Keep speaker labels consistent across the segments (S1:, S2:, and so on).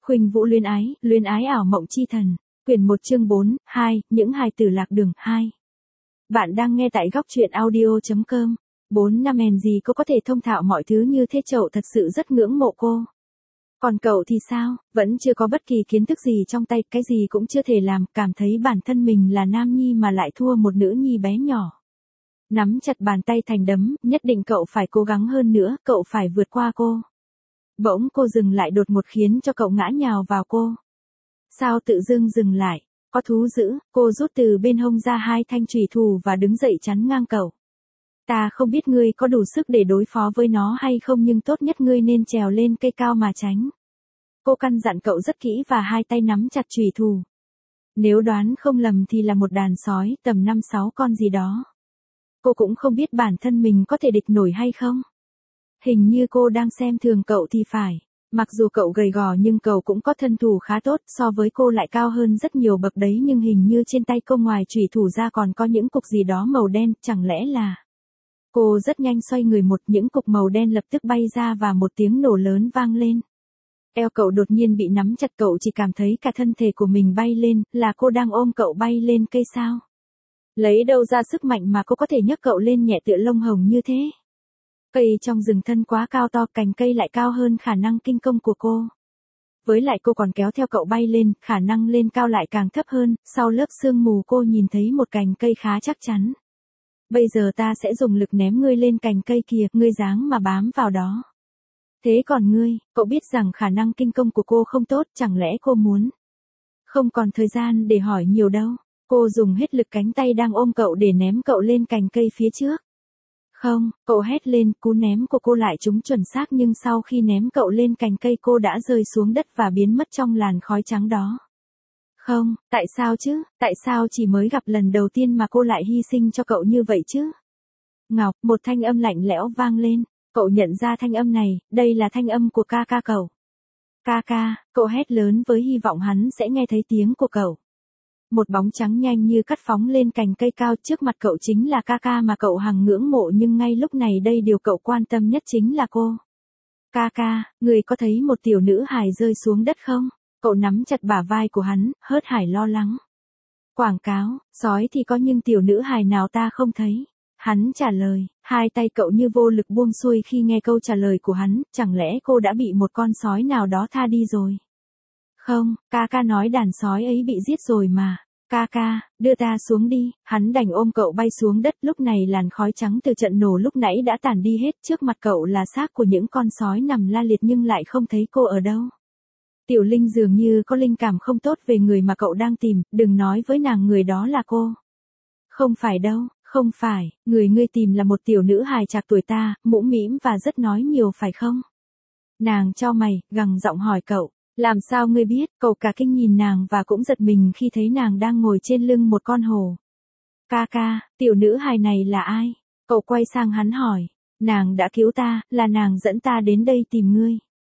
S1: Khuynh Vũ luyến ái ảo mộng chi thần. Quyển 1 chương 4, 2, những hài tử lạc đường 2. Bạn đang nghe tại góc truyện audio.com. 4 năm hèn gì cô có thể thông thạo mọi thứ như thế, Chậu thật sự rất ngưỡng mộ cô. Còn cậu thì sao, vẫn chưa có bất kỳ kiến thức gì trong tay, cái gì cũng chưa thể làm, cảm thấy bản thân mình là nam nhi mà lại thua một nữ nhi bé nhỏ. Nắm chặt bàn tay thành đấm, nhất định cậu phải cố gắng hơn nữa, cậu phải vượt qua cô. Bỗng cô dừng lại đột ngột khiến cho cậu ngã nhào vào cô. Sao tự dưng dừng lại? Có thú dữ, cô rút từ bên hông ra 2 thanh chùy thủ và đứng dậy chắn ngang cậu. Ta không biết ngươi có đủ sức để đối phó với nó hay không, nhưng tốt nhất ngươi nên trèo lên cây cao mà tránh. Cô căn dặn cậu rất kỹ và 2 tay nắm chặt chùy thủ. Nếu đoán không lầm thì là một đàn sói, tầm 5-6 con gì đó. Cô cũng không biết bản thân mình có thể địch nổi hay không. Hình như cô đang xem thường cậu thì phải. Mặc dù cậu gầy gò nhưng cậu cũng có thân thủ khá tốt, so với cô lại cao hơn rất nhiều bậc đấy, nhưng hình như trên tay cô ngoài chùy thủ ra còn có những cục gì đó màu đen, chẳng lẽ là... Cô rất nhanh xoay người, những cục màu đen lập tức bay ra và một tiếng nổ lớn vang lên. Eo cậu đột nhiên bị nắm chặt, cậu chỉ cảm thấy cả thân thể của mình bay lên, là cô đang ôm cậu bay lên cây sao? Lấy đâu ra sức mạnh mà cô có thể nhấc cậu lên nhẹ tựa lông hồng như thế? Cây trong rừng thân quá cao to, cành cây lại cao hơn khả năng kinh công của cô. Với lại cô còn kéo theo cậu bay lên, khả năng lên cao lại càng thấp hơn, sau lớp sương mù cô nhìn thấy một cành cây khá chắc chắn. Bây giờ ta sẽ dùng lực ném ngươi lên cành cây kia, ngươi dáng mà bám vào đó. Thế còn ngươi, cậu biết rằng khả năng kinh công của cô không tốt, chẳng lẽ cô muốn? Không còn thời gian để hỏi nhiều đâu, cô dùng hết lực cánh tay đang ôm cậu để ném cậu lên cành cây phía trước. Không, cậu hét lên, cú ném của cô lại trúng chuẩn xác, nhưng sau khi ném cậu lên cành cây cô đã rơi xuống đất và biến mất trong làn khói trắng đó. Không, tại sao chứ, tại sao chỉ mới gặp lần đầu tiên mà cô lại hy sinh cho cậu như vậy chứ? Ngọc, một thanh âm lạnh lẽo vang lên, cậu nhận ra thanh âm này, đây là thanh âm của ca ca cậu. Ca ca, cậu hét lớn với hy vọng hắn sẽ nghe thấy tiếng của cậu. Một bóng trắng nhanh như cắt phóng lên cành cây cao trước mặt cậu, chính là ca ca mà cậu hằng ngưỡng mộ, nhưng ngay lúc này đây điều cậu quan tâm nhất chính là cô. Ca ca, người có thấy một tiểu nữ hài rơi xuống đất không? Cậu nắm chặt bả vai của hắn, hớt hải lo lắng. Quảng cáo, sói thì có nhưng tiểu nữ hài nào ta không thấy. Hắn trả lời, 2 tay cậu như vô lực buông xuôi khi nghe câu trả lời của hắn, chẳng lẽ cô đã bị một con sói nào đó tha đi rồi? Không, ca ca nói đàn sói ấy bị giết rồi mà. Ca ca, đưa ta xuống đi, hắn đành ôm cậu bay xuống đất. Lúc này làn khói trắng từ trận nổ lúc nãy đã tản đi hết, trước mặt cậu là xác của những con sói nằm la liệt nhưng lại không thấy cô ở đâu. Tiểu Linh dường như có linh cảm không tốt về người mà cậu đang tìm, đừng nói với nàng người đó là cô. Không phải đâu, không phải, người ngươi tìm là một tiểu nữ hài trạc tuổi ta, mũm mĩm và rất nói nhiều phải không? Nàng chau mày, gằn giọng hỏi cậu. Làm sao ngươi biết? Cậu cả kinh nhìn nàng và cũng giật mình khi thấy nàng đang ngồi trên lưng một con hổ. Ca ca, tiểu nữ hài này là ai? Cậu quay sang hắn hỏi. Nàng đã cứu ta, là nàng dẫn ta đến đây tìm ngươi.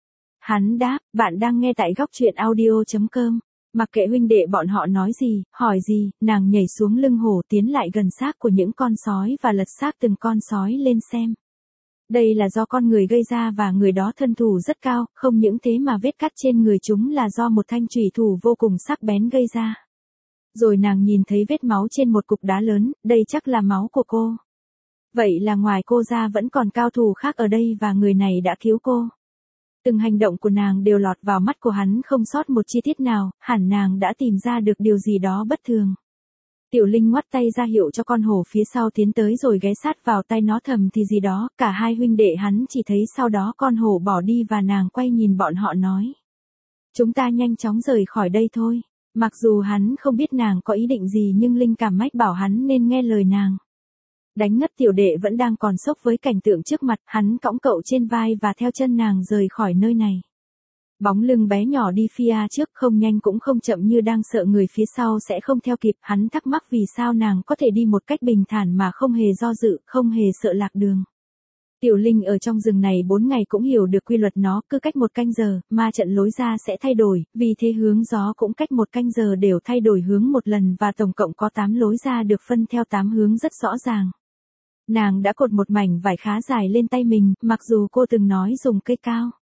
S1: Hắn đáp, bạn đang nghe tại góc truyện audio.com. Mặc kệ huynh đệ bọn họ nói gì, hỏi gì, nàng nhảy xuống lưng hổ, tiến lại gần xác của những con sói và lật xác từng con sói lên xem. Đây là do con người gây ra và người đó thân thủ rất cao, không những thế mà vết cắt trên người chúng là do một thanh chùy thủ vô cùng sắc bén gây ra. Rồi nàng nhìn thấy vết máu trên một cục đá lớn, đây chắc là máu của cô. Vậy là ngoài cô ra vẫn còn cao thủ khác ở đây và người này đã cứu cô. Từng hành động của nàng đều lọt vào mắt của hắn không sót một chi tiết nào, hẳn nàng đã tìm ra được điều gì đó bất thường. Tiểu Linh ngoắt tay ra hiệu cho con hổ phía sau tiến tới rồi ghé sát vào tay nó thầm thì gì đó, cả hai huynh đệ hắn chỉ thấy sau đó con hổ bỏ đi và nàng quay nhìn bọn họ nói. Chúng ta nhanh chóng rời khỏi đây thôi. Mặc dù hắn không biết nàng có ý định gì nhưng linh cảm mách bảo hắn nên nghe lời nàng. Đánh ngất tiểu đệ vẫn đang còn sốc với cảnh tượng trước mặt, hắn cõng cậu trên vai và theo chân nàng rời khỏi nơi này. Bóng lưng bé nhỏ đi phía trước, không nhanh cũng không chậm, như đang sợ người phía sau sẽ không theo kịp. Hắn thắc mắc vì sao nàng có thể đi một cách bình thản mà không hề do dự, không hề sợ lạc đường. Tiểu Linh ở trong rừng này 4 ngày cũng hiểu được quy luật nó, cứ cách 1 canh giờ, ma trận lối ra sẽ thay đổi, vì thế hướng gió cũng cách 1 canh giờ đều thay đổi hướng một lần và tổng cộng có 8 lối ra được phân theo 8 hướng rất rõ ràng. Nàng đã cột một mảnh vải khá dài lên tay mình, mặc dù cô từng nói dùng cây cao.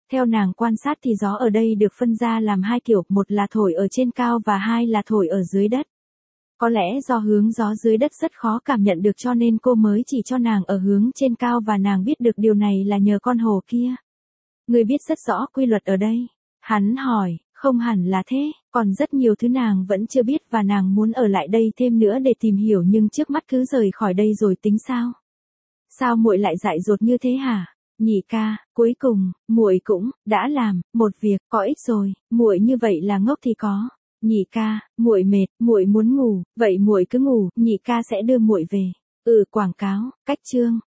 S1: Theo nàng quan sát thì gió ở đây được phân ra làm hai kiểu, một là thổi ở trên cao và hai là thổi ở dưới đất. Có lẽ do hướng gió dưới đất rất khó cảm nhận được cho nên cô mới chỉ cho nàng ở hướng trên cao và nàng biết được điều này là nhờ con hồ kia. Người biết rất rõ quy luật ở đây. Hắn hỏi, không hẳn là thế, còn rất nhiều thứ nàng vẫn chưa biết và nàng muốn ở lại đây thêm nữa để tìm hiểu nhưng trước mắt cứ rời khỏi đây rồi tính sao? Sao muội lại dại dột như thế hả? Nhị ca, cuối cùng, muội cũng đã làm một việc có ích rồi, muội như vậy là ngốc thì có. Nhị ca, muội mệt, muội muốn ngủ, vậy muội cứ ngủ, nhị ca sẽ đưa muội về. Quảng cáo, cách chương